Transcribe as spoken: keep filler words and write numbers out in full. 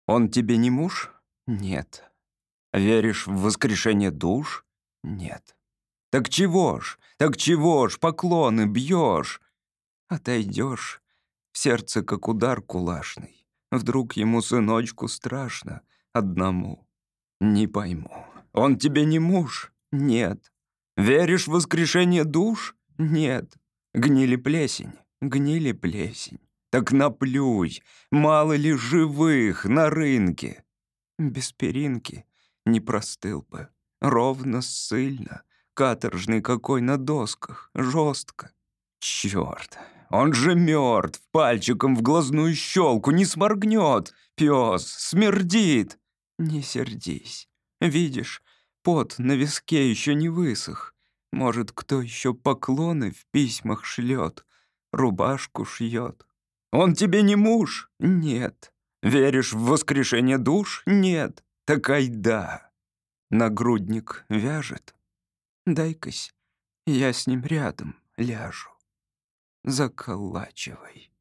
Он тебе не муж? Нет. Веришь в воскрешение душ? Нет. Так чего ж, так чего ж поклоны бьешь? Отойдешь, в сердце как удар кулашный. Вдруг ему, сыночку, страшно одному. Не пойму, он тебе не муж? Нет. Веришь в воскрешение душ? Нет. Гнили плесень, гнили плесень. Так наплюй, мало ли живых на рынке. Без перинки не простыл бы. Ровно, ссыльно, каторжный какой на досках, жестко. Черт, он же мертв, пальчиком в глазную щелку не сморгнет. Пес смердит. Не сердись. Видишь, пот на виске еще не высох. Может, кто еще поклоны в письмах шлет, рубашку шьет. Он тебе не муж? Нет. Веришь в воскрешение душ? Нет. Так айда. Нагрудник вяжет. Дай-кась, я с ним рядом ляжу. Заколачивай.